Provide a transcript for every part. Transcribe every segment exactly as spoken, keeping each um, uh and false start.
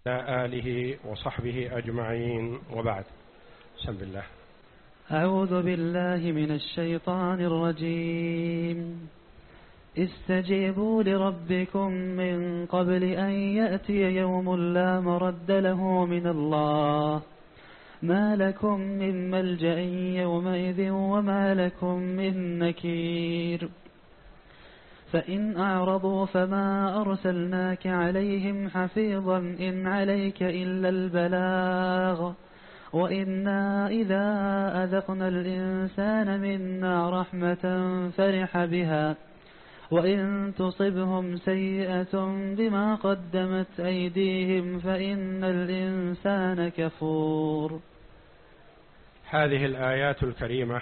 وعلى آله وصحبه أجمعين، وبعد. بسم الله. أعوذ بالله من الشيطان الرجيم. استجيبوا لربكم من قبل أن يأتي يوم لا مرد له من الله، ما لكم من ملجأ يومئذ وما لكم من نكير. فإن أعرضوا فما أرسلناك عليهم حفيظا إن عليك إلا البلاغ، وإنا إذا أذقنا الإنسان منا رحمة فرح بها، وإن تصبهم سيئة بما قدمت أيديهم فإن الإنسان كفور. هذه الآيات الكريمة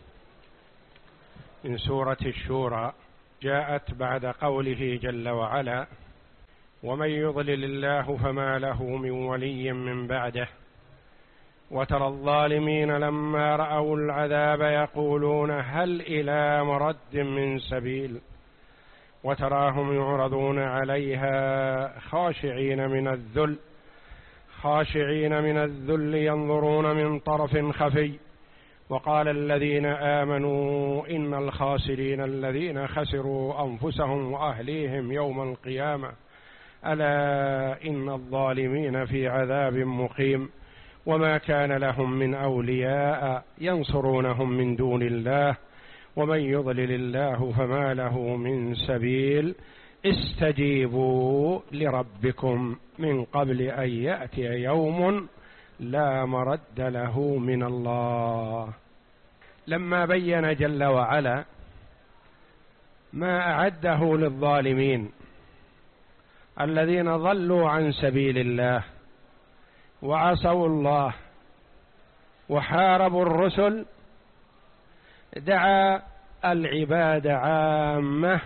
من سورة الشورى جاءت بعد قوله جل وعلا: ومن يضلل الله فما له من ولي من بعده، وترى الظالمين لما رأوا العذاب يقولون هل إلى مرد من سبيل، وتراهم يعرضون عليها خاشعين من الذل خاشعين من الذل ينظرون من طرف خفي. وقال الذين آمنوا إن الخاسرين الذين خسروا أنفسهم وأهليهم يوم القيامة ألا إن الظالمين في عذاب مقيم، وما كان لهم من أولياء ينصرونهم من دون الله، ومن يضلل الله فما له من سبيل. استجيبوا لربكم من قبل أن يأتي يوم لا مرد له من الله. لما بين جل وعلا ما أعده للظالمين الذين ضلوا عن سبيل الله وعصوا الله وحاربوا الرسل، دعا العباد عامة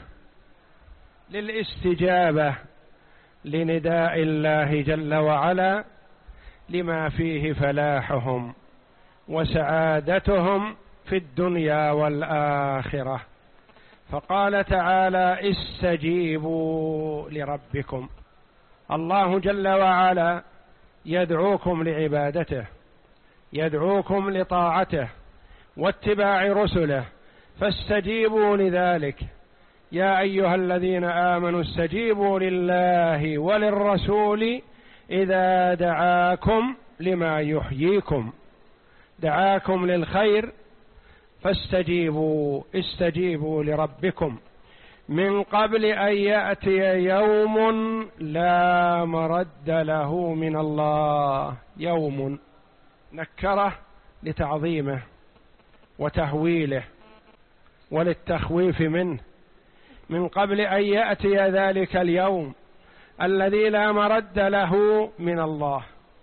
للاستجابة لنداء الله جل وعلا لما فيه فلاحهم وسعادتهم في الدنيا والآخرة. فقال تعالى: استجيبوا لربكم. الله جل وعلا يدعوكم لعبادته، يدعوكم لطاعته واتباع رسله، فاستجيبوا لذلك. يا أيها الذين آمنوا استجيبوا لله وللرسول إذا دعاكم لما يحييكم، دعاكم للخير فاستجيبوا. استجيبوا لربكم من قبل أن يأتي يوم لا مرد له من الله. يوم نكره لتعظيمه وتهويله وللتخويف منه، من قبل أن يأتي ذلك اليوم الذي لا مرد له من الله.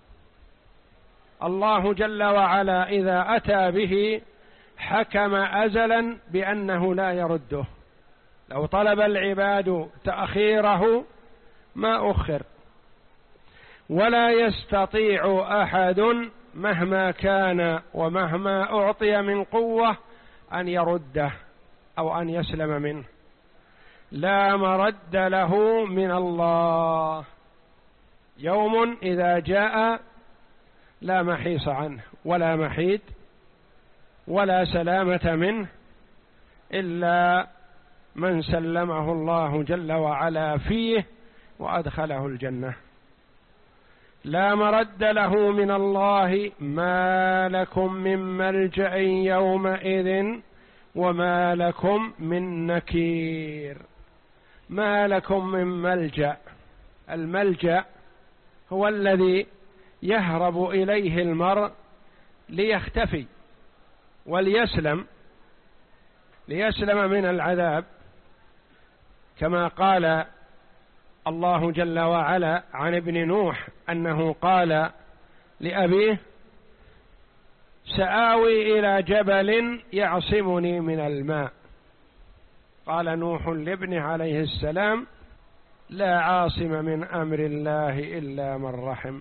الله جل وعلا إذا أتى به حكم أزلا بأنه لا يرده. لو طلب العباد تأخيره ما أخر، ولا يستطيع أحد مهما كان ومهما أعطي من قوة أن يرده أو أن يسلم منه. لا مرد له من الله. يوم إذا جاء لا محيص عنه ولا محيد ولا سلامة منه إلا من سلمه الله جل وعلا فيه وأدخله الجنة. لا مرد له من الله، ما لكم من ملجأ يومئذ وما لكم من نكير. ما لكم من ملجأ. الملجأ هو الذي يهرب إليه المرء ليختفي وليسلم ليسلم من العذاب، كما قال الله جل وعلا عن ابن نوح أنه قال لأبيه: سآوي إلى جبل يعصمني من الماء. قال نوح لابنه عليه السلام: لا عاصم من أمر الله إلا من رحم.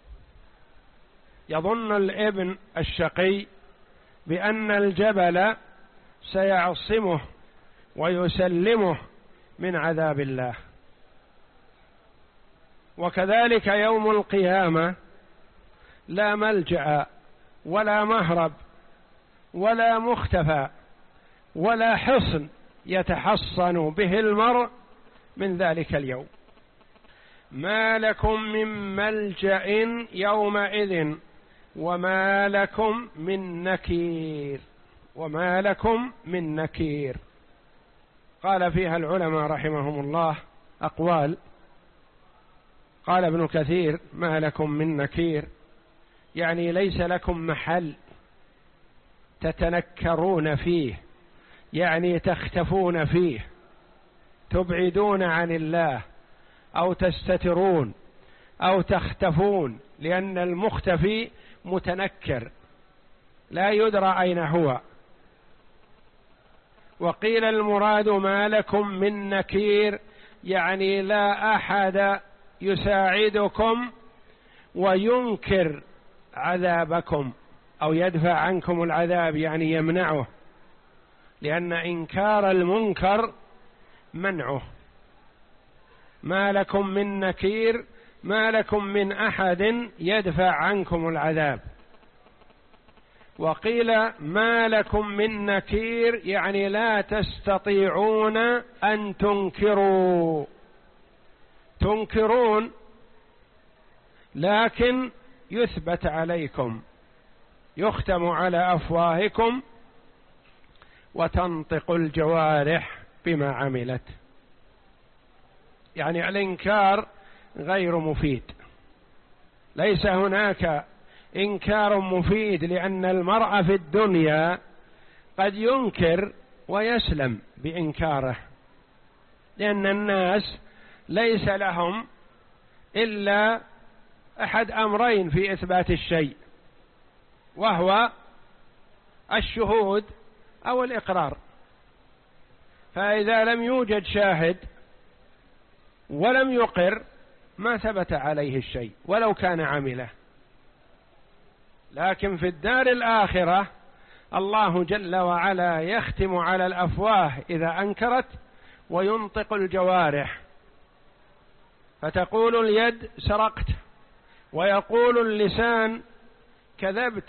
يظن الابن الشقي بأن الجبل سيعصمه ويسلمه من عذاب الله، وكذلك يوم القيامة لا ملجأ ولا مهرب ولا مختفى ولا حصن يتحصن به المرء من ذلك اليوم. ما لكم من ملجأ يومئذ وما لكم من نكير. وما لكم من نكير قال فيها العلماء رحمهم الله أقوال. قال ابن كثير: ما لكم من نكير يعني ليس لكم محل تتنكرون فيه، يعني تختفون فيه، تبعدون عن الله أو تستترون أو تختفون، لأن المختفي متنكر لا يدرى أين هو. وقيل المراد ما لكم من نكير يعني لا أحد يساعدكم وينكر عذابكم أو يدفع عنكم العذاب، يعني يمنعه، لأن إنكار المنكر منعه. ما لكم من نكير ما لكم من أحد يدفع عنكم العذاب. وقيل ما لكم من نكير يعني لا تستطيعون أن تنكروا، تنكرون لكن يثبت عليكم، يختم على أفواهكم وتنطق الجوارح بما عملت. يعني الإنكار غير مفيد، ليس هناك إنكار مفيد، لأن المرء في الدنيا قد ينكر ويسلم بإنكاره، لأن الناس ليس لهم إلا أحد أمرين في إثبات الشيء، وهو الشهود أو الإقرار. فإذا لم يوجد شاهد ولم يقر ما ثبت عليه الشيء ولو كان عمله. لكن في الدار الآخرة الله جل وعلا يختم على الأفواه إذا أنكرت وينطق الجوارح، فتقول اليد سرقت، ويقول اللسان كذبت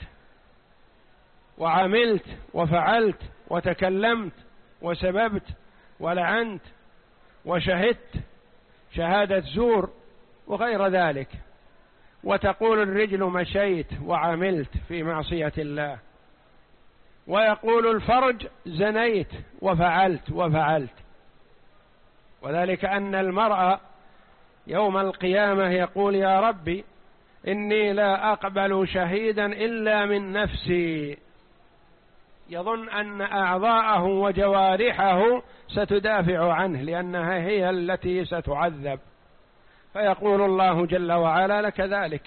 وعملت وفعلت وتكلمت وسببت ولعنت وشهدت شهادة زور وغير ذلك. وتقول الرجل مشيت وعملت في معصية الله، ويقول الفرج زنيت وفعلت وفعلت. وذلك أن المرء يوم القيامة يقول: يا ربي إني لا أقبل شهيدا إلا من نفسي. يظن أن أعضاءه وجوارحه ستدافع عنه لأنها هي التي ستعذب، فيقول الله جل وعلا: لك ذلك،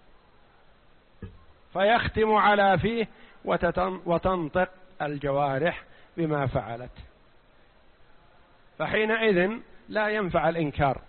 فيختم على فيه وتنطق الجوارح بما فعلت. فحينئذ لا ينفع الإنكار.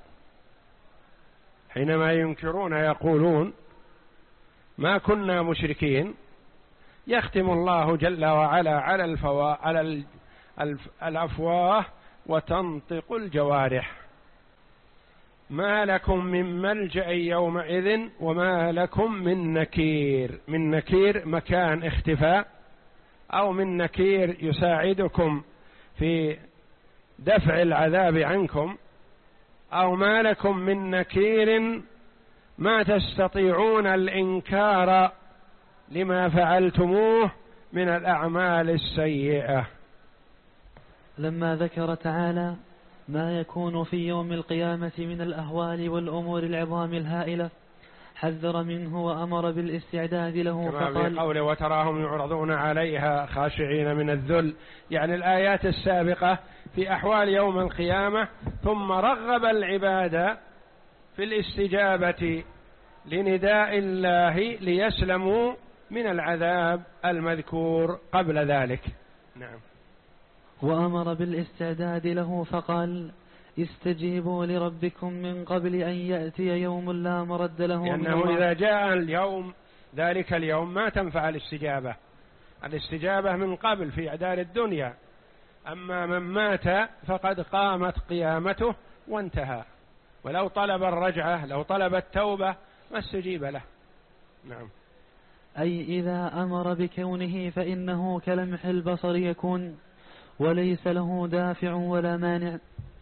حينما ينكرون يقولون ما كنا مشركين، يختم الله جل وعلا على الفوا على الأفواه وتنطق الجوارح. ما لكم من ملجأ يومئذ وما لكم من نكير. من نكير مكان اختفاء، أو من نكير يساعدكم في دفع العذاب عنكم، أو ما لكم من نكير ما تستطيعون الإنكار لما فعلتموه من الأعمال السيئة. لما ذكر تعالى ما يكون في يوم القيامة من الأهوال والأمور العظام الهائلة حذر منه وأمر بالاستعداد له، كما فقال: في قوله: وتراهم يعرضون عليها خاشعين من الذل. يعني الآيات السابقة في أحوال يوم القيامة، ثم رغب العباد في الاستجابة لنداء الله ليسلموا من العذاب المذكور قبل ذلك. نعم. وأمر بالاستعداد له فقال: استجيبوا لربكم من قبل أن يأتي يوم لا مرد له، لأنه إذا جاء اليوم ذلك اليوم ما تنفع الاستجابة. الاستجابة من قبل في أعدار الدنيا، أما من مات فقد قامت قيامته وانتهى، ولو طلب الرجعة لو طلب التوبة ما استجيب له. نعم. أي إذا أمر بكونه فإنه كلمح البصر يكون، وليس له دافع ولا مانع.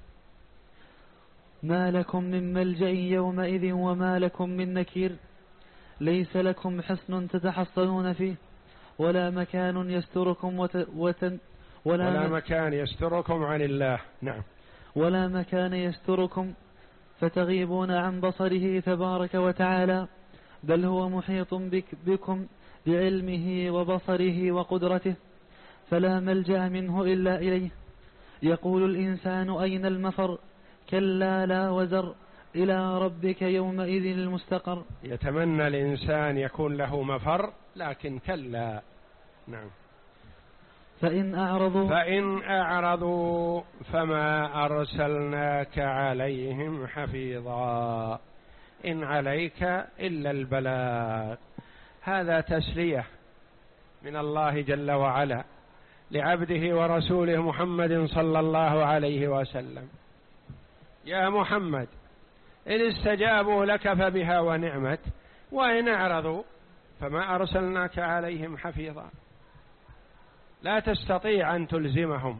ما لكم من ملجأ يومئذ وما لكم من نكير، ليس لكم حصن تتحصنون فيه، ولا مكان يستركم وت... وتن... ولا, ولا مكان يستركم عن الله. نعم. ولا مكان يستركم فتغيبون عن بصره تبارك وتعالى، بل هو محيط بك بكم بعلمه وبصره وقدرته، فلا ملجأ منه إلا إليه. يقول الإنسان أين المفر، كلا لا وزر، إلى ربك يومئذ المستقر. يتمنى الإنسان يكون له مفر، لكن كلا. نعم. فإن أعرضوا فإن أعرضوا فما أرسلناك عليهم حفيظا إن عليك إلا البلاغ. هذا تسلية من الله جل وعلا لعبده ورسوله محمد صلى الله عليه وسلم. يا محمد إن استجابوا لك فبها ونعمت، وإن أعرضوا فما أرسلناك عليهم حفيظا. لا تستطيع أن تلزمهم،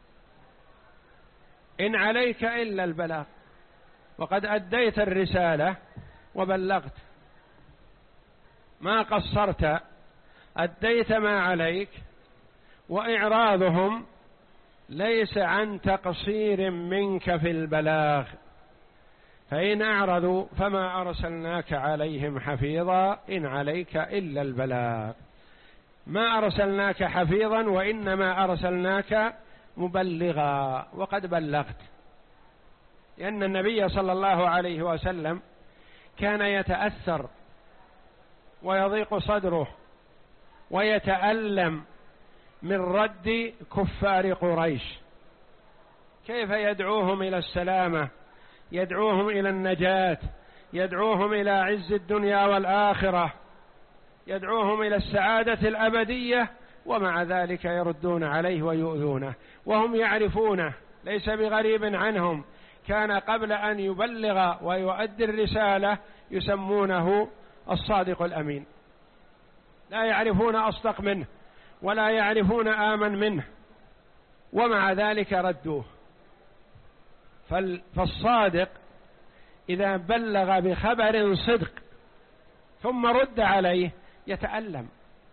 إن عليك إلا البلاغ، وقد أديت الرسالة وبلغت، ما قصرت، أديت ما عليك. وإعراضهم ليس عن تقصير منك في البلاغ. فإن أعرضوا فما أرسلناك عليهم حفيظا إن عليك إلا البلاغ. ما أرسلناك حفيظا وإنما أرسلناك مبلغا، وقد بلغت. لأن النبي صلى الله عليه وسلم كان يتأثر ويضيق صدره ويتألم من رد كفار قريش. كيف يدعوهم إلى السلامة، يدعوهم إلى النجاة، يدعوهم إلى عز الدنيا والآخرة، يدعوهم إلى السعادة الأبدية، ومع ذلك يردون عليه ويؤذونه وهم يعرفونه، ليس بغريب عنهم. كان قبل أن يبلغ ويؤدي الرسالة يسمونه الصادق الأمين، لا يعرفون أصدق منه ولا يعرفون آمن منه، ومع ذلك ردوه. فالصادق إذا بلغ بخبر صدق ثم رد عليه يتألم،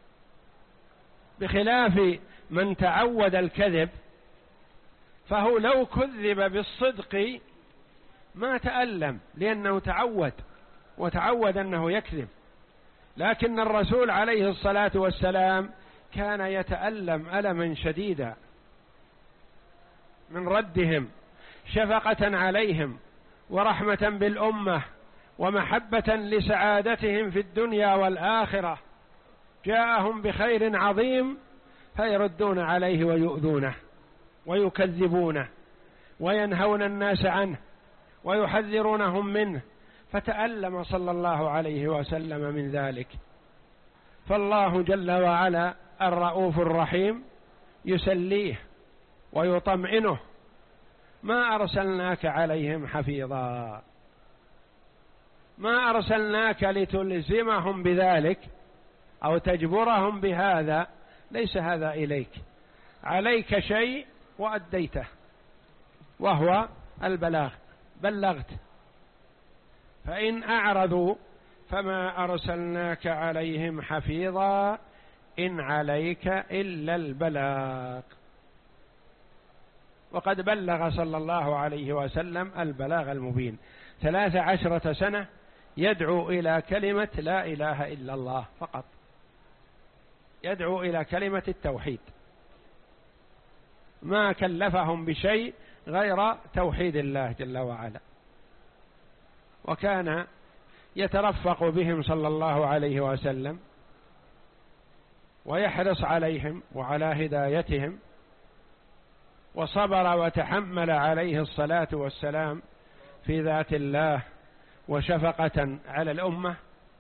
بخلاف من تعود الكذب، فهو لو كذب بالصدق ما تألم لأنه تعود وتعود أنه يكذب. لكن الرسول عليه الصلاة والسلام كان يتألم ألما شديدا من ردهم، شفقة عليهم ورحمة بالأمة ومحبة لسعادتهم في الدنيا والآخرة. جاءهم بخير عظيم فيردون عليه ويؤذونه ويكذبونه وينهون الناس عنه ويحذرونهم منه، فتألم صلى الله عليه وسلم من ذلك. فالله جل وعلا الرؤوف الرحيم يسليه ويطمئنه: ما أرسلناك عليهم حفيظا، ما أرسلناك لتلزمهم بذلك أو تجبرهم بهذا، ليس هذا إليك، عليك شيء وأديته وهو البلاغ، بلغت. فإن أعرضوا فما أرسلناك عليهم حفيظا إن عليك إلا البلاغ. وقد بلغ صلى الله عليه وسلم البلاغ المبين، ثلاث عشرة سنة يدعو إلى كلمة لا إله إلا الله فقط، يدعو إلى كلمة التوحيد، ما كلفهم بشيء غير توحيد الله جل وعلا. وكان يترفق بهم صلى الله عليه وسلم ويحرص عليهم وعلى هدايتهم، وصبر وتحمل عليه الصلاة والسلام في ذات الله وشفقة على الأمة.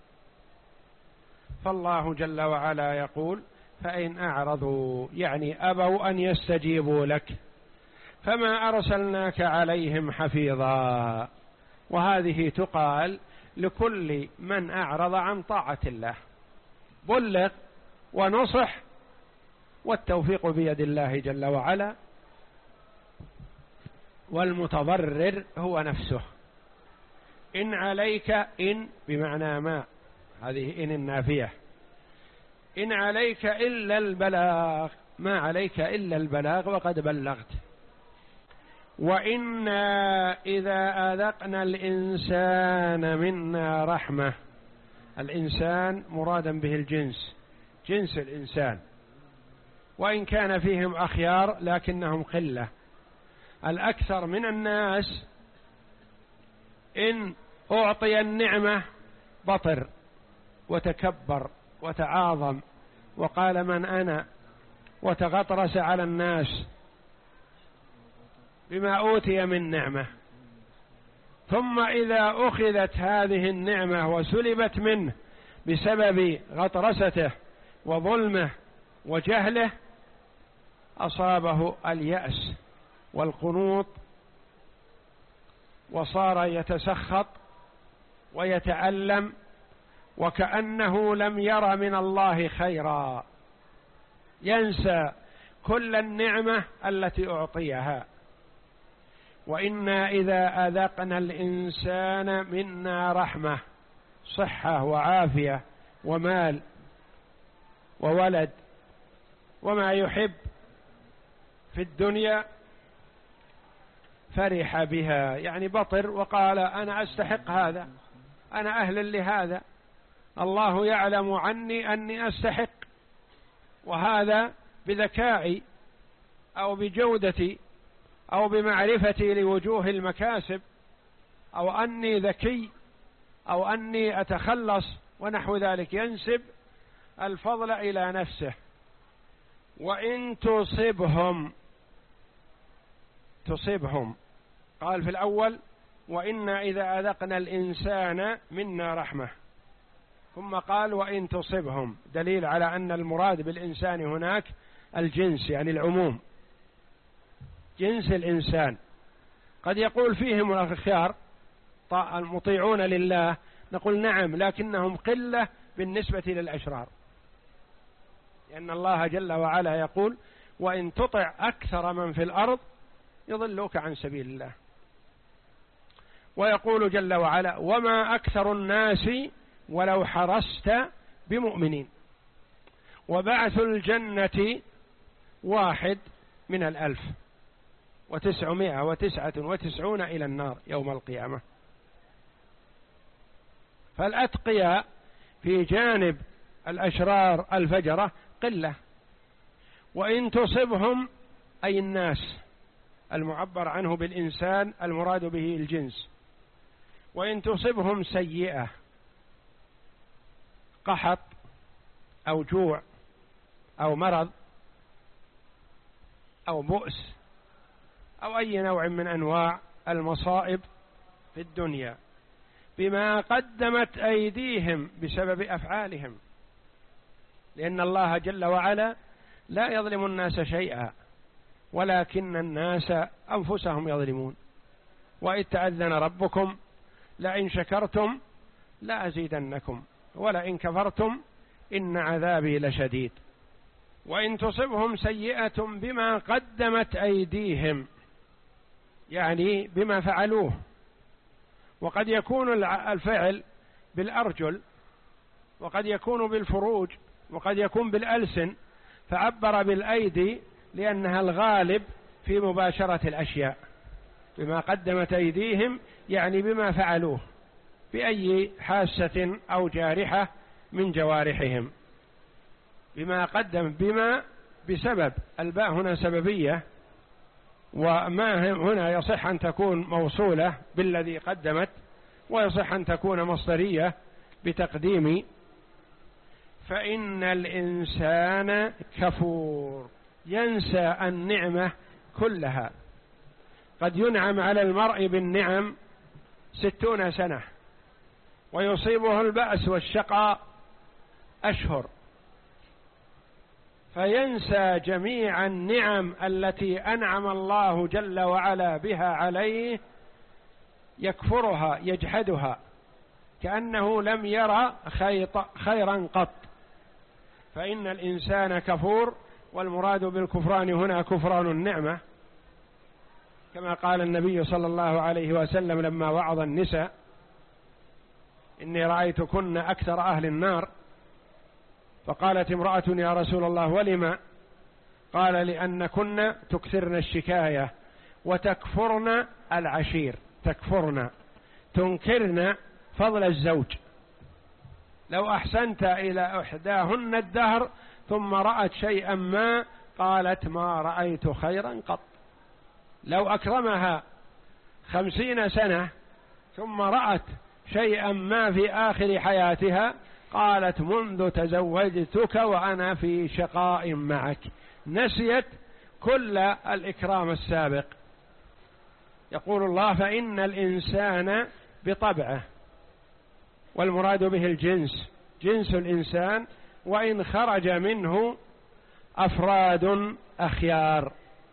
فالله جل وعلا يقول: فإن أعرضوا، يعني أبوا أن يستجيبوا لك، فما أرسلناك عليهم حفيظا، وهذه تقال لكل من أعرض عن طاعة الله، بلغ ونصح والتوفيق بيد الله جل وعلا، والمتضرر هو نفسه. إن عليك، إن بمعنى ما، هذه إن النافية، إن عليك إلا البلاغ، ما عليك إلا البلاغ وقد بلغت. وإنا إذا أذقنا الإنسان منا رحمة، الإنسان مرادا به الجنس، جنس الإنسان، وإن كان فيهم أخيار لكنهم قلة. الأكثر من الناس إن أعطي النعمة بطر وتكبر وتعاظم وقال من أنا، وتغطرس على الناس بما أوتي من نعمة، ثم إذا أخذت هذه النعمة وسلبت منه بسبب غطرسته وظلمه وجهله أصابه اليأس والقنوط، وصار يتسخط ويتألم وكأنه لم ير من الله خيرا، ينسى كل النعمة التي أعطيها. وإنا إذا أذقنا الإنسان منا رحمة، صحة وعافية ومال وولد وما يحب في الدنيا، فرح بها، يعني بطر وقال أنا أستحق هذا، أنا أهل لهذا، الله يعلم عني أني أستحق، وهذا بذكائي أو بجودتي أو بمعرفتي لوجوه المكاسب، أو أني ذكي أو أني أتخلص ونحو ذلك، ينسب الفضل إلى نفسه. وإن تصبهم، تصبهم قال في الأول وإنا إذا أذقنا الإنسان منا رحمة، ثم قال وإن تصبهم، دليل على أن المراد بالإنسان هناك الجنس، يعني العموم، جنس الإنسان. قد يقول فيهم الأخيار المطيعون لله، نقول نعم، لكنهم قلة بالنسبة للأشرار، لأن الله جل وعلا يقول وإن تطع أكثر من في الأرض يضلوك عن سبيل الله. ويقول جل وعلا وما أكثر الناس ولو حرصت بمؤمنين، وبعث الجنة واحد من الألف وتسعمائة وتسعة وتسعون إلى النار يوم القيامة. فالأتقياء في جانب الأشرار الفجرة قلة. وإن تصبهم أي الناس، المعبر عنه بالإنسان المراد به الجنس، وإن تصبهم سيئة، قحط أو جوع أو مرض أو بؤس أو أي نوع من أنواع المصائب في الدنيا بما قدمت أيديهم بسبب أفعالهم، لأن الله جل وعلا لا يظلم الناس شيئا ولكن الناس أنفسهم يظلمون. وإذ تأذن ربكم لئن شكرتم لأزيدنكم ولئن كفرتم إن عذابي لشديد. وإن تصبهم سيئة بما قدمت أيديهم، يعني بما فعلوه، وقد يكون الفعل بالأرجل، وقد يكون بالفروج، وقد يكون بالألسن، فعبر بالأيدي لأنها الغالب في مباشرة الأشياء. بما قدمت أيديهم يعني بما فعلوه بأي حاسة أو جارحة من جوارحهم. بما قدم، بما بسبب، الباء هنا سببية، وما هنا يصح أن تكون موصولة بالذي قدمت، ويصح أن تكون مصدرية بتقديم. فإن الإنسان كفور، ينسى النعمة كلها. قد ينعم على المرء بالنعم ستون سنة ويصيبه البأس والشقاء أشهر، فينسى جميع النعم التي أنعم الله جل وعلا بها عليه، يكفرها يجحدها كأنه لم يرى خيرا قط، فإن الإنسان كفور، والمراد بالكفران هنا كفران النعمة، كما قال النبي صلى الله عليه وسلم لما وعظ النساء: إني رأيتكن أكثر أهل النار. فقالت امرأة: يا رسول الله ولما؟ قال: لأنكن تكثرن الشكاية وتكفرن العشير، تكفرن تنكرن فضل الزوج. لو أحسنت إلى إحداهن الدهر ثم رأت شيئا ما قالت: ما رأيت خيرا قط. لو أكرمها خمسين سنة ثم رأت شيئا ما في آخر حياتها قالت: منذ تزوجتك وأنا في شقاء معك. نسيت كل الإكرام السابق. يقول الله: فإن الإنسان بطبعه، والمراد به الجنس، جنس الإنسان، وإن خرج منه أفراد أخيار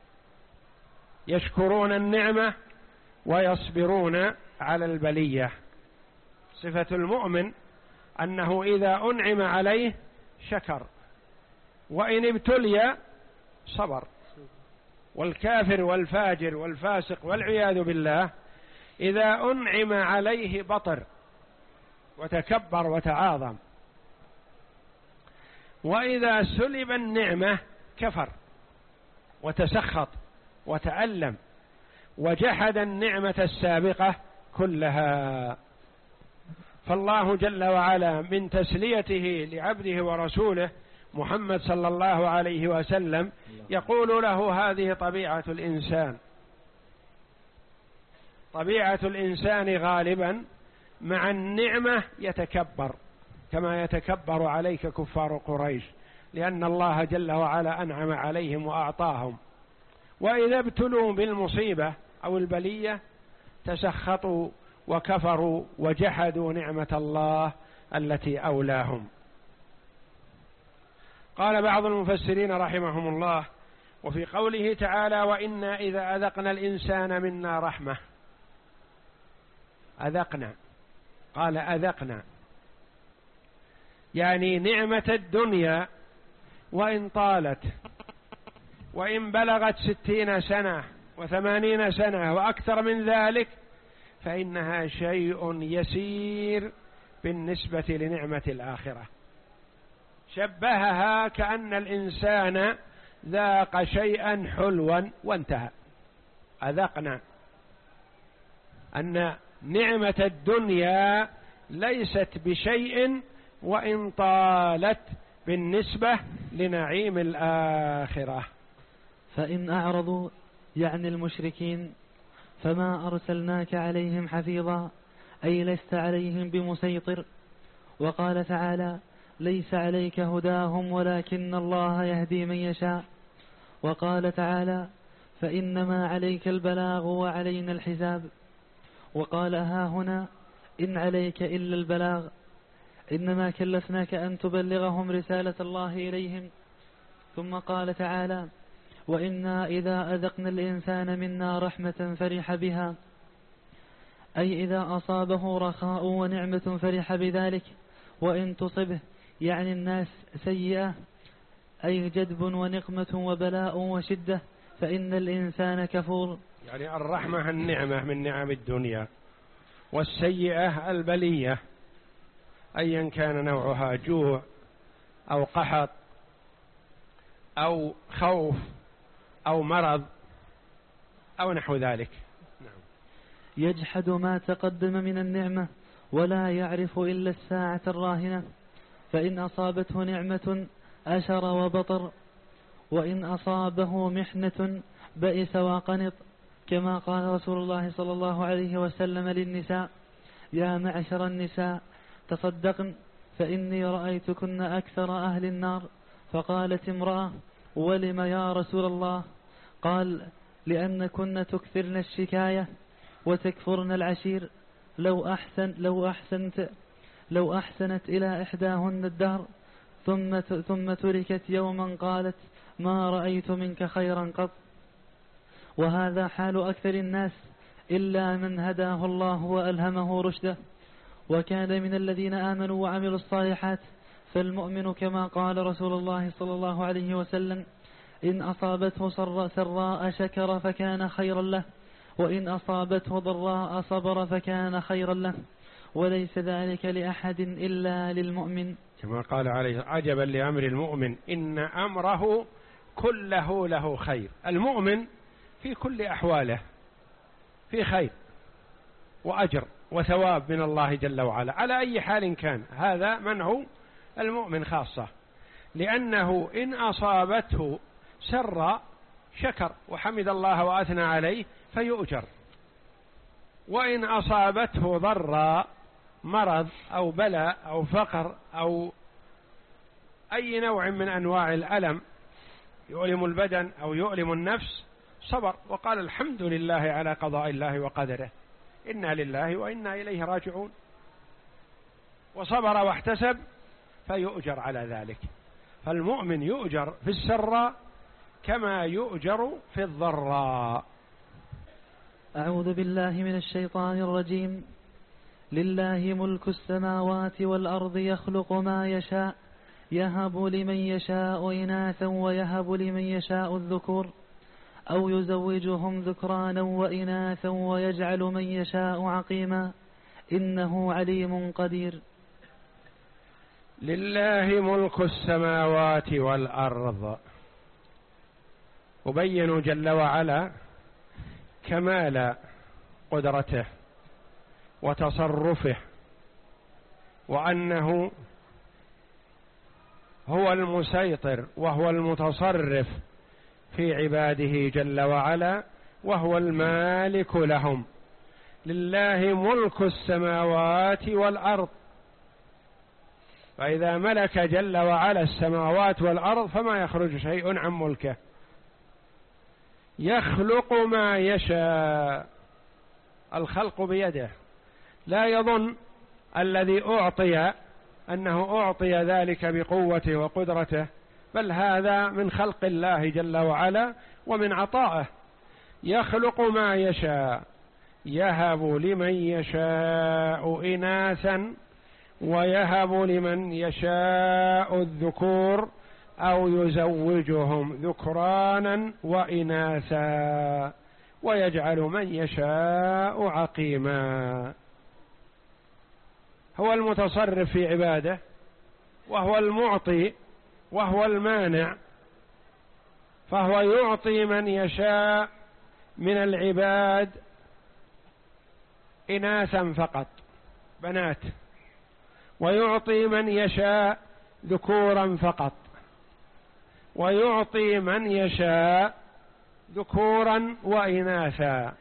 يشكرون النعمة ويصبرون على البلية. صفة المؤمن أنه إذا أنعم عليه شكر، وإن ابتلي صبر. والكافر والفاجر والفاسق والعياذ بالله إذا أنعم عليه بطر وتكبر وتعاظم، وإذا سلب النعمة كفر وتسخط وتألم وجحد النعمة السابقة كلها. فالله جل وعلا من تسليته لعبده ورسوله محمد صلى الله عليه وسلم يقول له: هذه طبيعة الإنسان. طبيعة الإنسان غالبا مع النعمة يتكبر، كما يتكبر عليك كفار قريش، لأن الله جل وعلا أنعم عليهم وأعطاهم. وإذا ابتلوا بالمصيبة أو البلية تسخطوا وكفروا وجحدوا نعمة الله التي أولاهم. قال بعض المفسرين رحمهم الله: وفي قوله تعالى: وإنا إذا أذقنا الإنسان منا رحمة، أذقنا، قال أذقنا، يعني نعمة الدنيا وإن طالت وإن بلغت ستين سنة وثمانين سنة وأكثر من ذلك فإنها شيء يسير بالنسبة لنعمة الآخرة. شبهها كأن الإنسان ذاق شيئا حلوا وانتهى. أذقنا أن نعمة الدنيا ليست بشيء وإن طالت بالنسبة لنعيم الآخرة. فإن أعرضوا يعني المشركين فما أرسلناك عليهم حفيظا، أي لست عليهم بمسيطر. وقال تعالى: ليس عليك هداهم ولكن الله يهدي من يشاء. وقال تعالى: فإنما عليك البلاغ وعلينا الحساب. وقال: ها هنا إن عليك إلا البلاغ، إنما كلفناك أن تبلغهم رسالة الله إليهم. ثم قال تعالى: وإنا إذا أذقنا الإنسان منا رحمة فرح بها، أي إذا أصابه رخاء ونعمة فرح بذلك. وإن تصبه يعني الناس سيئة، أي جدب ونقمة وبلاء وشدة، فإن الإنسان كفور. يعني الرحمة النعمة من نعم الدنيا، والسيئة البلية أيا كان نوعها، جوع أو قحط أو خوف أو مرض أو نحو ذلك. نعم. يجحد ما تقدم من النعمة ولا يعرف إلا الساعة الراهنة، فإن أصابته نعمة أشر وبطر، وإن أصابه محنة بئس وقنط، كما قال رسول الله صلى الله عليه وسلم للنساء: يا معشر النساء تصدقن فإني رأيتكن أكثر أهل النار. فقالت امرأة: ولم يا رسول الله؟ قال: لأنكن تكثرن الشكاية وتكفرن العشير. لو أحسن لو أحسنت لو أحسنت إلى إحداهن الدهر ثم ثم تركت يوما قالت: ما رأيت منك خيرا قط. وهذا حال أكثر الناس إلا من هداه الله وألهمه رشده وكان من الذين آمنوا وعملوا الصالحات. فالمؤمن كما قال رسول الله صلى الله عليه وسلم: إن أصابته سراء شكر فكان خيرا له، وإن أصابته ضراء صبر فكان خيرا له، وليس ذلك لأحد إلا للمؤمن. كما قال عليه: عجبا لأمر المؤمن إن أمره كله له خير. المؤمن في كل أحواله في خير وأجر وثواب من الله جل وعلا على أي حال كان. هذا منه المؤمن خاصة، لأنه إن أصابته سر شكر وحمد الله وأثنى عليه فيؤجر، وإن أصابته ضر مرض أو بلاء أو فقر أو أي نوع من أنواع الألم يؤلم البدن أو يؤلم النفس صبر وقال: الحمد لله على قضاء الله وقدره، إنا لله وإنا إليه راجعون، وصبر واحتسب فيؤجر على ذلك. فالمؤمن يؤجر في السراء كما يؤجر في الضراء. أعوذ بالله من الشيطان الرجيم. لله ملك السماوات والأرض يخلق ما يشاء يهب لمن يشاء إناثا ويهب لمن يشاء الذكور أو يزوجهم ذكرانا وإناثا ويجعل من يشاء عقيما إنه عليم قدير. لله ملك السماوات والأرض. يبين جل وعلا كمال قدرته وتصرفه، وأنه هو المسيطر وهو المتصرف في عباده جل وعلا، وهو المالك لهم. لله ملك السماوات والأرض، فإذا ملك جل وعلا السماوات والأرض فما يخرج شيء عن ملكه. يخلق ما يشاء، الخلق بيده. لا يظن الذي أعطي أنه أعطي ذلك بقوته وقدرته، بل هذا من خلق الله جل وعلا ومن عطائه. يخلق ما يشاء يهب لمن يشاء إناثا ويهب لمن يشاء الذكور أو يزوجهم ذكرانا وإناثا ويجعل من يشاء عقيما. هو المتصرف في عباده، وهو المعطي وهو المانع، فهو يعطي من يشاء من العباد إناثا فقط بنات، ويعطي من يشاء ذكورا فقط، ويعطي من يشاء ذكورا وإناثا،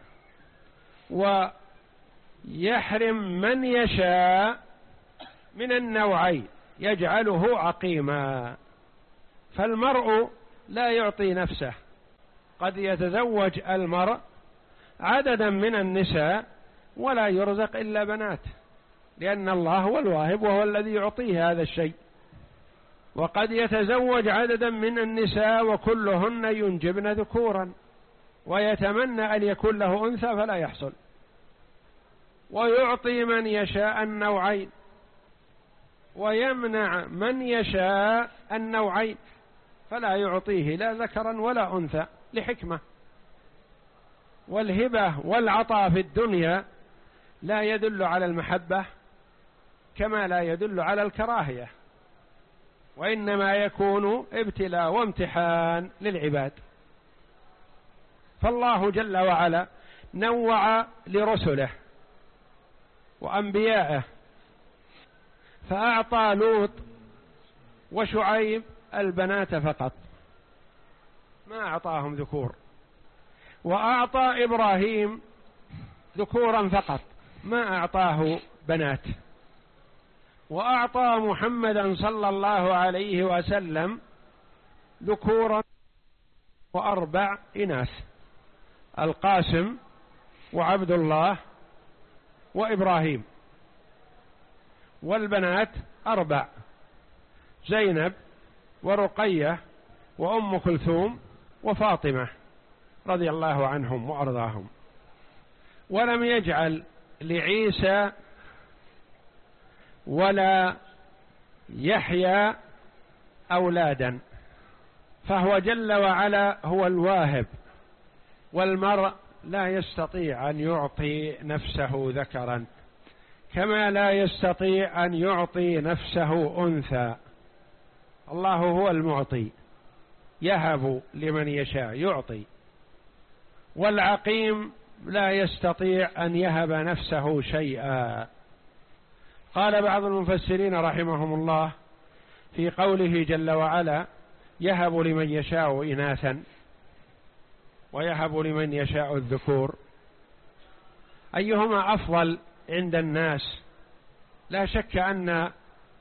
ويحرم من يشاء من النوعين يجعله عقيما. فالمرء لا يعطي نفسه، قد يتزوج المرء عددا من النساء ولا يرزق إلا بنات، لأن الله هو الواهب وهو الذي يعطيه هذا الشيء. وقد يتزوج عددا من النساء وكلهن ينجبن ذكورا ويتمنى أن يكون له أنثى فلا يحصل، ويعطي من يشاء النوعين ويمنع من يشاء النوعين، فلا يعطيه لا ذكرا ولا أنثى لحكمة. والهبة والعطاء في الدنيا لا يدل على المحبة كما لا يدل على الكراهية، وإنما يكون ابتلاء وامتحان للعباد. فالله جل وعلا نوع لرسله وأنبيائه، فأعطى لوط وشعيب البنات فقط، ما أعطاهم ذكور، وأعطى إبراهيم ذكورا فقط، ما أعطاه بنات، وأعطى محمدا صلى الله عليه وسلم ذكورا وأربع إناث: القاسم وعبد الله وإبراهيم. والبنات أربع: زينب ورقية وأم كلثوم وفاطمة رضي الله عنهم وأرضاهم. ولم يجعل لعيسى ولا يحيى أولادا، فهو جل وعلا هو الواهب، والمرء لا يستطيع أن يعطي نفسه ذكرا كما لا يستطيع أن يعطي نفسه أنثى. الله هو المعطي، يهب لمن يشاء يعطي، والعقيم لا يستطيع أن يهب نفسه شيئا. قال بعض المفسرين رحمهم الله في قوله جل وعلا يهب لمن يشاء إناثا ويهب لمن يشاء الذكور، أيهما أفضل عند الناس؟ لا شك أن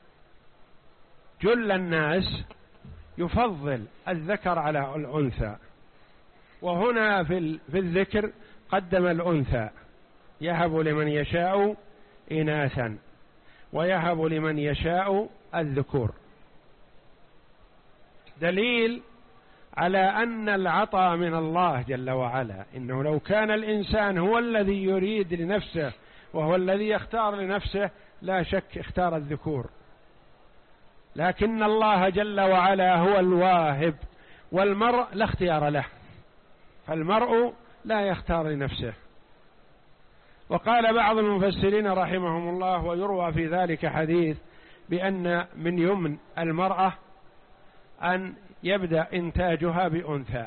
جل الناس يفضل الذكر على الأنثى، وهنا في الذكر قدم الأنثى، يهب لمن يشاء إناثا ويهب لمن يشاء الذكور، دليل على أن العطاء من الله جل وعلا. إنه لو كان الإنسان هو الذي يريد لنفسه وهو الذي يختار لنفسه لا شك اختار الذكور، لكن الله جل وعلا هو الواهب، والمرء لا اختيار له، فالمرء لا يختار لنفسه. وقال بعض المفسرين رحمهم الله ويروى في ذلك حديث بأن من يمن المرأة أن يبدأ إنتاجها بأنثى،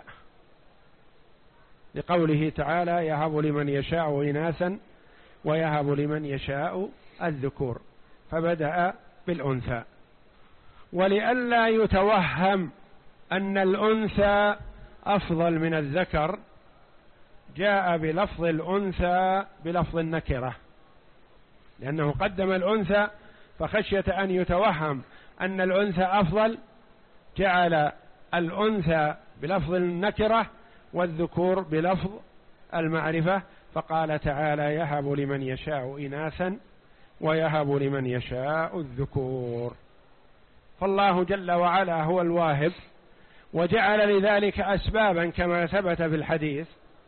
لقوله تعالى يهب لمن يشاء إناثا ويهب لمن يشاء الذكور، فبدأ بالأنثى. ولئلا يتوهم أن الأنثى أفضل من الذكر جاء بلفظ الأنثى بلفظ النكرة، لأنه قدم الأنثى فخشية أن يتوهم أن الأنثى أفضل جعل الأنثى بلفظ النكرة والذكور بلفظ المعرفة، فقال تعالى يهب لمن يشاء إناثا ويهب لمن يشاء الذكور. فالله جل وعلا هو الواهب، وجعل لذلك أسبابا كما ثبت في الحديث: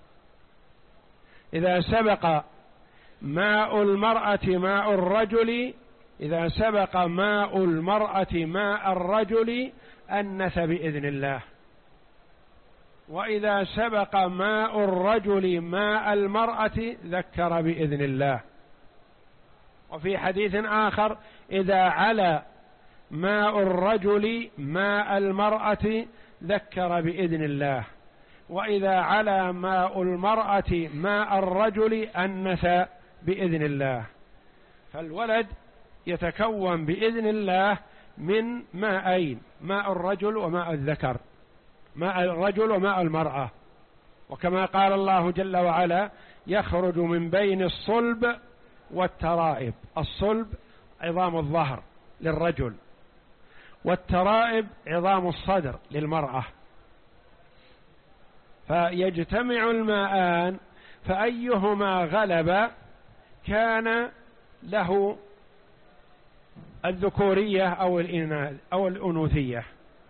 إذا سبق ماء المرأة ماء الرجل إذا سبق ماء المرأة ماء الرجل أنث بإذن الله، وإذا سبق ماء الرجل ماء المرأة ذكر بإذن الله. وفي حديث آخر: إذا علا ماء الرجل ماء المرأة ذكر بإذن الله، وإذا علا ماء المرأة ماء الرجل أنث بإذن الله. فالولد يتكون بإذن الله من ماءين: ماء الرجل وماء الذكر، ماء الرجل وماء المرأة. وكما قال الله جل وعلا: يخرج من بين الصلب والترائب. الصلب عظام الظهر للرجل، والترائب عظام الصدر للمرأة، فيجتمع الماءان، فأيهما غلب كان له الذكورية أو الإناث أو الأنوثية،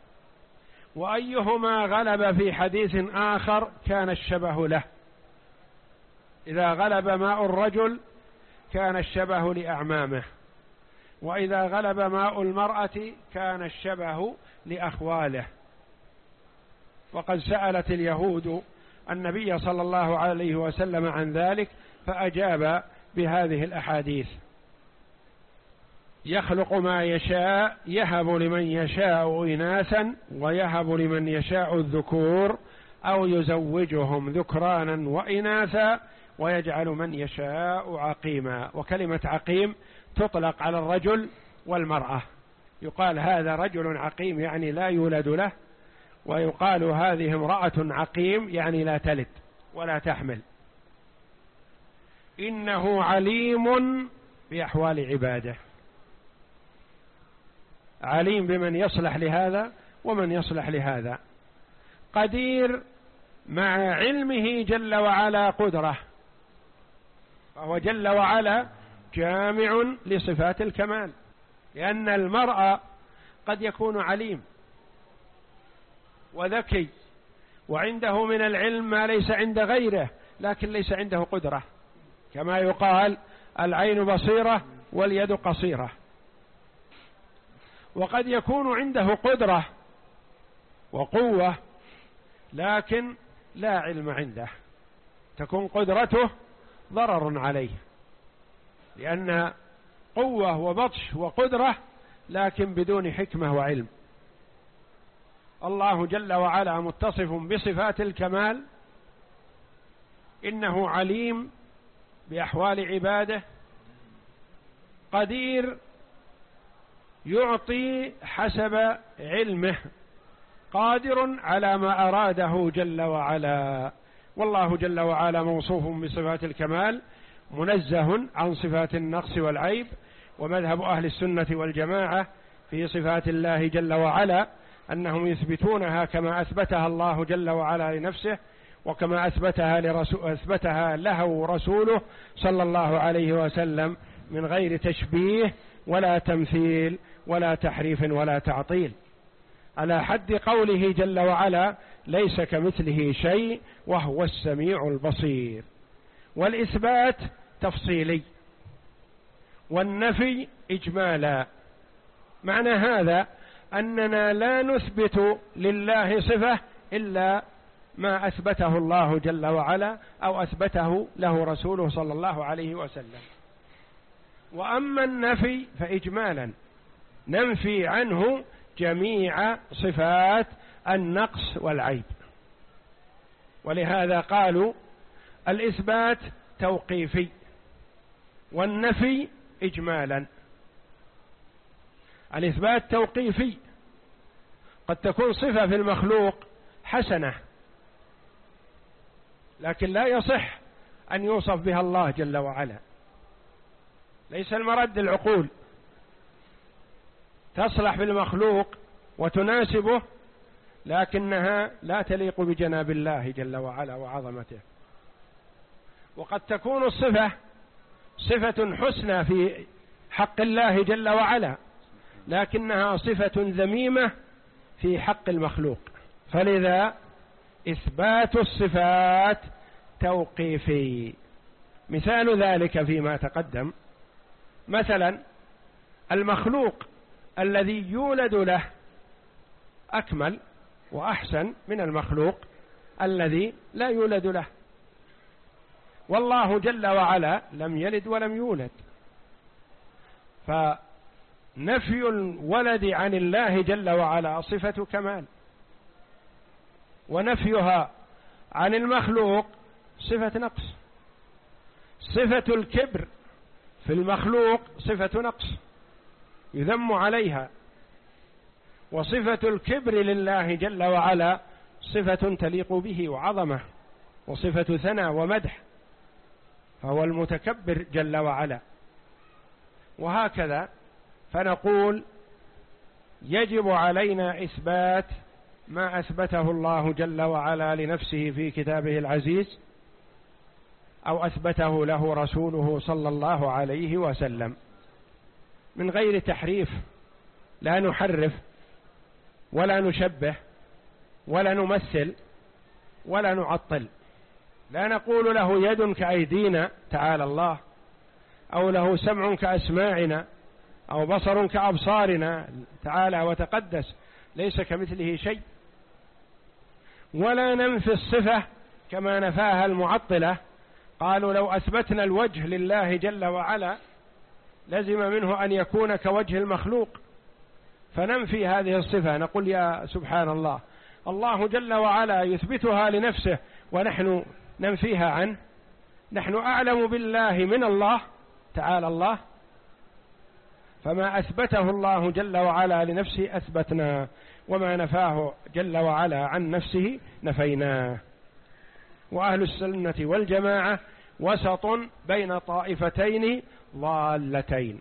وأيهما غلب في حديث آخر كان الشبه له. إذا غلب ماء الرجل كان الشبه لأعمامه، وإذا غلب ماء المرأة كان الشبه لأخواله. وقد سألت اليهود النبي صلى الله عليه وسلم عن ذلك فأجاب بهذه الأحاديث: يخلق ما يشاء يهب لمن يشاء إناثا ويهب لمن يشاء الذكور أو يزوجهم ذكرانا وإناثا ويجعل من يشاء عقيما. وكلمة عقيم تطلق على الرجل والمرأة، يقال هذا رجل عقيم يعني لا يولد له، ويقال هذه امرأة عقيم يعني لا تلد ولا تحمل. إنه عليم بأحوال عباده، عليم بمن يصلح لهذا ومن يصلح لهذا، قدير مع علمه جل وعلا قدرة، فهو جل وعلا جامع لصفات الكمال. لأن المرء قد يكون عليم وذكي وعنده من العلم ما ليس عند غيره، لكن ليس عنده قدرة، كما يقال العين بصيرة واليد قصيرة. وقد يكون عنده قدرة وقوة لكن لا علم عنده، تكون قدرته ضرر عليه، لأن قوة وبطش وقدرة لكن بدون حكمة وعلم. الله جل وعلا متصف بصفات الكمال، إنه عليم بأحوال عباده، قدير يعطي حسب علمه، قادر على ما أراده جل وعلا. والله جل وعلا موصوف بصفات الكمال، منزه عن صفات النقص والعيب. ومذهب أهل السنة والجماعة في صفات الله جل وعلا أنهم يثبتونها كما أثبتها الله جل وعلا لنفسه، وكما أثبتها, لرسول أثبتها له رسوله صلى الله عليه وسلم، من غير تشبيه ولا تمثيل ولا تحريف ولا تعطيل، على حد قوله جل وعلا: ليس كمثله شيء وهو السميع البصير. والإثبات تفصيلي والنفي إجمالا. معنى هذا أننا لا نثبت لله صفة إلا ما أثبته الله جل وعلا أو أثبته له رسوله صلى الله عليه وسلم. وأما النفي فإجمالا، ننفي عنه جميع صفات النقص والعيب. ولهذا قالوا الإثبات توقيفي والنفي إجمالا. الإثبات توقيفي، قد تكون صفة في المخلوق حسنة لكن لا يصح أن يوصف بها الله جل وعلا، ليس المرد العقول، تصلح في المخلوق وتناسبه لكنها لا تليق بجناب الله جل وعلا وعظمته. وقد تكون الصفة صفة حسنى في حق الله جل وعلا لكنها صفة ذميمة في حق المخلوق. فلذا إثبات الصفات توقيفي. مثال ذلك فيما تقدم، مثلا المخلوق الذي يولد له أكمل وأحسن من المخلوق الذي لا يولد له، والله جل وعلا لم يلد ولم يولد، فنفي الولد عن الله جل وعلا صفة كمال، ونفيها عن المخلوق صفة نقص. صفة الكبر في المخلوق صفة نقص يذم عليها، وصفة الكبر لله جل وعلا صفة تليق به وعظمة وصفة ثناء ومدح، فهو المتكبر جل وعلا. وهكذا فنقول يجب علينا إثبات ما أثبته الله جل وعلا لنفسه في كتابه العزيز أو أثبته له رسوله صلى الله عليه وسلم من غير تحريف، لا نحرف ولا نشبه ولا نمثل ولا نعطل. لا نقول له يد كأيدينا تعالى الله، أو له سمع كأسماعنا، أو بصر كأبصارنا تعالى وتقدس، ليس كمثله شيء. ولا ننفي الصفة كما نفاها المعطلة، قالوا لو أثبتنا الوجه لله جل وعلا لزم منه أن يكون كوجه المخلوق، فننفي هذه الصفة، نقول يا سبحان الله، الله جل وعلا يثبتها لنفسه ونحن ننفيها عنه، نحن أعلم بالله من الله تعالى الله، فما أثبته الله جل وعلا لنفسه أثبتناه، وما نفاه جل وعلا عن نفسه نفيناه. وأهل السنة والجماعة وسط بين طائفتين ضالتين،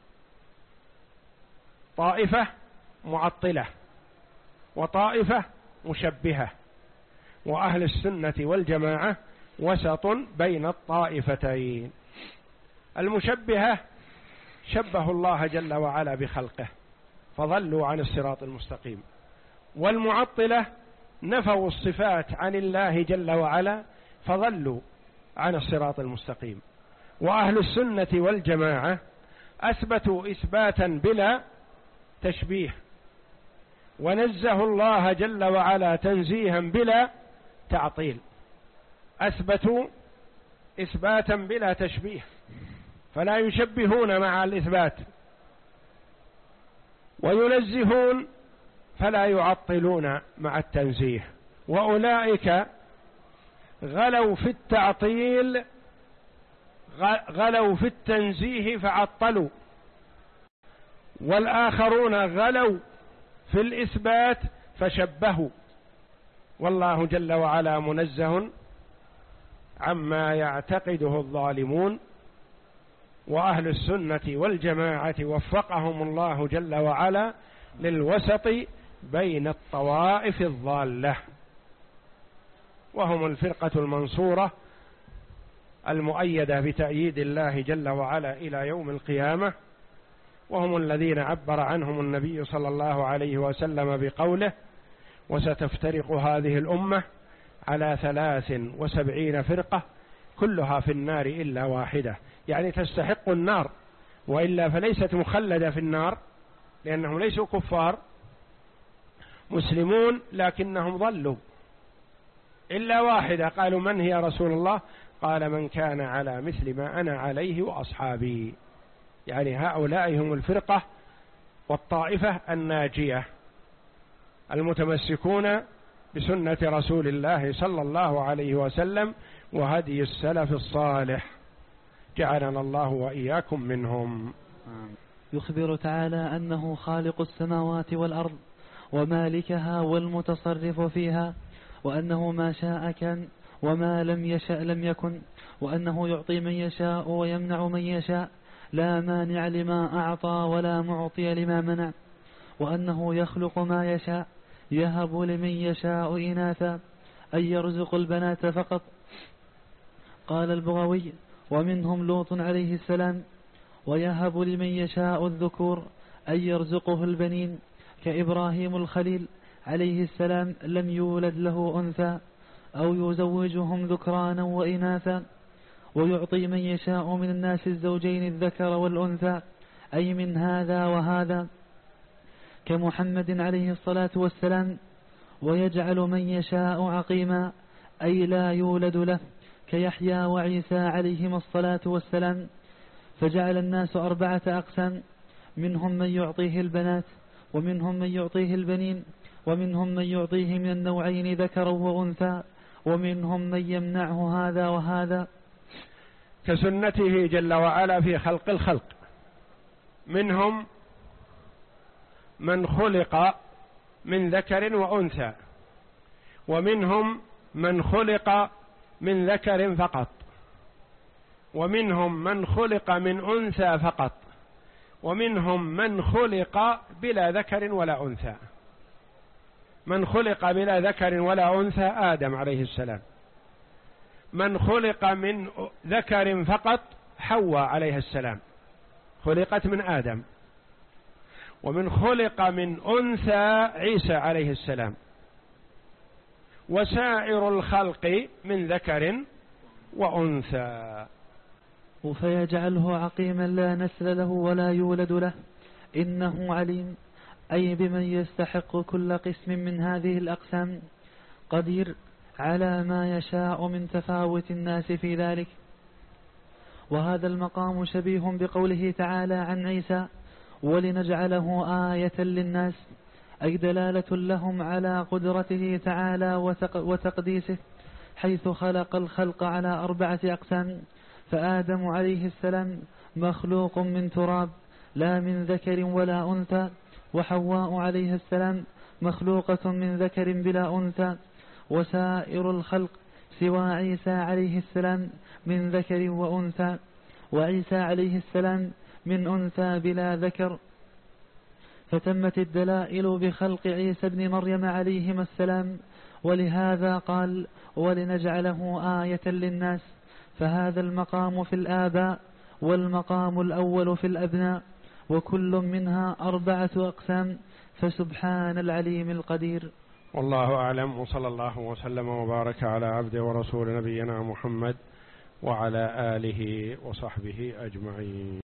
طائفة معطلة وطائفة مشبهة، وأهل السنة والجماعة وسط بين الطائفتين. المشبهة شبهوا الله جل وعلا بخلقه فضلوا عن الصراط المستقيم، والمعطلة نفوا الصفات عن الله جل وعلا فضلوا عن الصراط المستقيم. وأهل السنة والجماعة أثبتوا إثباتا بلا تشبيه، ونزهوا الله جل وعلا تنزيها بلا تعطيل، أثبتوا إثباتا بلا تشبيه، فلا يشبهون مع الإثبات، وينزهون فلا يعطلون مع التنزيه. وأولئك غلوا في التعطيل، غلوا في التنزيه فعطلوا، والآخرون غلوا في الإثبات فشبهوا. والله جل وعلا منزه عما يعتقده الظالمون، وأهل السنة والجماعة وفقهم الله جل وعلا للوسط بين الطوائف الضالة، وهم الفرقة المنصورة المؤيدة بتأييد الله جل وعلا إلى يوم القيامة، وهم الذين عبر عنهم النبي صلى الله عليه وسلم بقوله: وستفترق هذه الأمة على ثلاث وسبعين فرقة كلها في النار إلا واحدة، يعني تستحق النار، وإلا فليست مخلدة في النار، لأنهم ليسوا كفار، مسلمون لكنهم ضلوا، إلا واحدة. قالوا: من هي رسول الله؟ قال: من كان على مثل ما أنا عليه وأصحابي، يعني هؤلاء هم الفرقة والطائفة الناجية المتمسكون بسنة رسول الله صلى الله عليه وسلم وهدي السلف الصالح، جعلنا الله وإياكم منهم. يخبر تعالى أنه خالق السماوات والأرض ومالكها والمتصرف فيها، وأنه ما شاء كان وما لم يشأ لم يكن، وأنه يعطي من يشاء ويمنع من يشاء، لا مانع لما أعطى ولا معطي لما منع، وأنه يخلق ما يشاء، يهب لمن يشاء إناثا، أن يرزق البنات فقط. قال البغوي: ومنهم لوط عليه السلام، ويهب لمن يشاء الذكور، أن يرزقه البنين، كإبراهيم الخليل عليه السلام لم يولد له أنثى، أو يزوجهم ذكرانا وإناثا، ويعطي من يشاء من الناس الزوجين الذكر والأنثى، أي من هذا وهذا، كمحمد عليه الصلاة والسلام، ويجعل من يشاء عقيما، أي لا يولد له، كيحيى وعيسى عليهما الصلاة والسلام. فجعل الناس أربعة أقسام: منهم من يعطيه البنات، ومنهم من يعطيه البنين، ومنهم من يعطيه من النوعين ذكرا وأنثى، ومنهم من يمنعه هذا وهذا، كسنته جل وعلا في خلق الخلق. منهم من خلق من ذكر وأنثى، ومنهم من خلق من ذكر فقط، ومنهم من خلق من أنثى فقط، ومنهم من خلق بلا ذكر ولا أنثى. من خلق بلا ذكر ولا أنثى آدم عليه السلام. من خلق من ذكر فقط حواء عليه السلام، خلقت من آدم. ومن خلق من أنثى عيسى عليه السلام. وسائر الخلق من ذكر وأنثى. فيجعله عقيما لا نسل له ولا يولد له، إنه عليم، أي بمن يستحق كل قسم من هذه الأقسام، قدير على ما يشاء من تفاوت الناس في ذلك. وهذا المقام شبيه بقوله تعالى عن عيسى: ولنجعله آية للناس، أي دلالة لهم على قدرته تعالى وتقديسه، حيث خلق الخلق على أربعة أقسام. فآدم عليه السلام مخلوق من تراب لا من ذكر ولا أنثى، وحواء عليه السلام مخلوقة من ذكر بلا أنثى، وسائر الخلق سوى عيسى عليه السلام من ذكر وأنثى، وعيسى عليه السلام من أنثى بلا ذكر. فتمت الدلائل بخلق عيسى ابن مريم عليهما السلام، ولهذا قال: ولنجعله آية للناس. فهذا المقام في الآباء، والمقام الأول في الأبناء، وكل منها أربعة أقسام، فسبحان العليم القدير. والله أعلم، وصلى الله وسلم وبارك على عبده ورسول نبينا محمد وعلى آله وصحبه أجمعين.